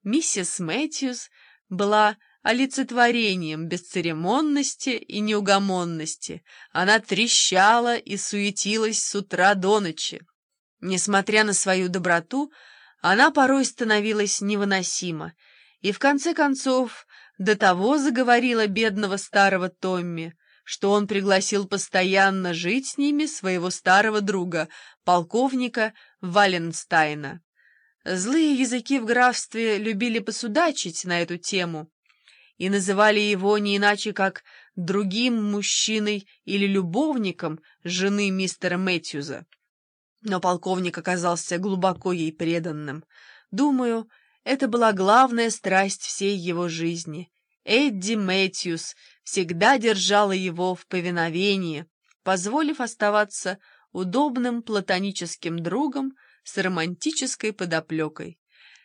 Миссис Мэтьюс была олицетворением бесцеремонности и неугомонности. Она трещала и суетилась с утра до ночи. Несмотря на свою доброту, она порой становилась невыносима, и в конце концов до того заговорила бедного старого Томми, что он пригласил постоянно жить с ними своего старого друга, полковника Валенстайна. Злые языки в графстве любили посудачить на эту тему и называли его не иначе, как другим мужчиной или любовником жены мистера Мэтьюза. Но полковник оказался глубоко ей преданным. Думаю, это была главная страсть всей его жизни. Эдди Мэтьюс всегда держала его в повиновении, позволив оставаться удобным платоническим другом с романтической подоплекой.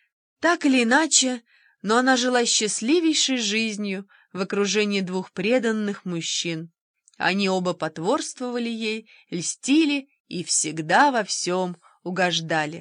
Так или иначе, но она жила счастливейшей жизнью в окружении двух преданных мужчин. Они оба потворствовали ей, льстили и всегда во всем угождали.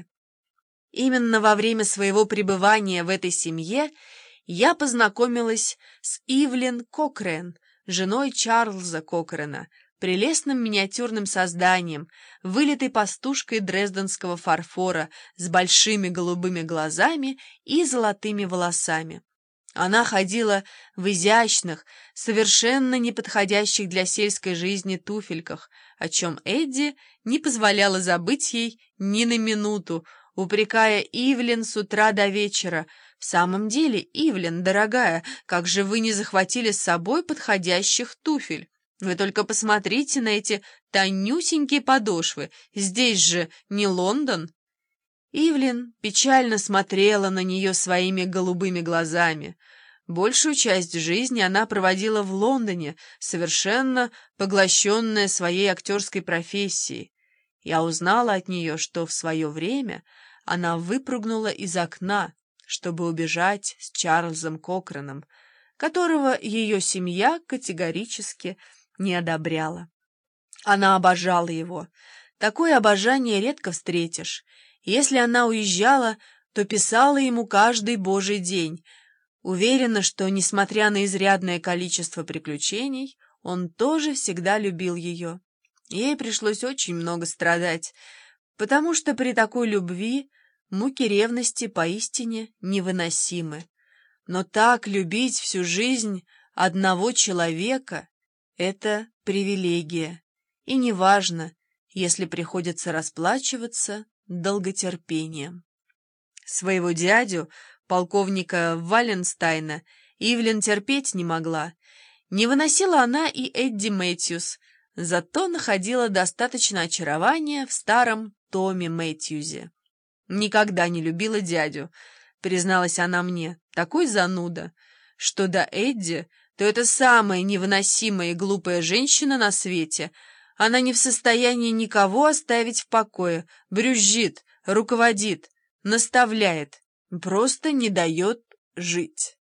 Именно во время своего пребывания в этой семье я познакомилась с Ивлин Кокрен, женой Чарльза Кокрена, прелестным миниатюрным созданием, вылитой пастушкой дрезденского фарфора с большими голубыми глазами и золотыми волосами. Она ходила в изящных, совершенно неподходящих для сельской жизни туфельках, о чем Эдди не позволяла забыть ей ни на минуту, упрекая Ивлин с утра до вечера. «В самом деле, Ивлин, дорогая, как же вы не захватили с собой подходящих туфель? Вы только посмотрите на эти тонюсенькие подошвы, здесь же не Лондон». Ивлин печально смотрела на нее своими голубыми глазами. Большую часть жизни она проводила в Лондоне, совершенно поглощенная своей актерской профессией. Я узнала от нее, что в свое время она выпрыгнула из окна, чтобы убежать с Чарльзом Кокреном, которого ее семья категорически не одобряла. Она обожала его. Такое обожание редко встретишь. Если она уезжала, то писала ему каждый божий день. Уверена, что, несмотря на изрядное количество приключений, он тоже всегда любил ее. Ей пришлось очень много страдать, потому что при такой любви муки ревности поистине невыносимы. Но так любить всю жизнь одного человека — это привилегия, и неважно, если приходится расплачиваться долготерпением. Своего дядю, полковника Валенстайна, Ивлин терпеть не могла. Не выносила она и Эдди Мэтьюс, зато находила достаточно очарования в старом Томе Мэтьюзе. «Никогда не любила дядю», — призналась она мне, — «такой зануда. Что до Эдди, то это самая невыносимая и глупая женщина на свете. Она не в состоянии никого оставить в покое, брюзжит, руководит, наставляет, просто не дает жить».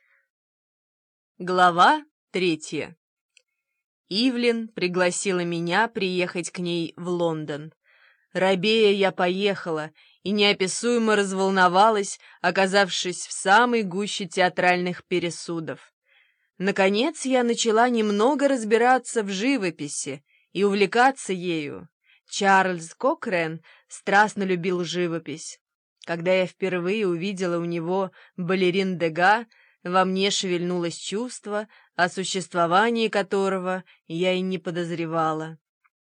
Глава 3. Ивлин пригласила меня приехать к ней в Лондон. Робея я поехала и неописуемо разволновалась, оказавшись в самой гуще театральных пересудов. Наконец я начала немного разбираться в живописи и увлекаться ею. Чарльз Кокрен страстно любил живопись. Когда я впервые увидела у него балерин Дега, во мне шевельнулось чувство, о существовании которого я и не подозревала.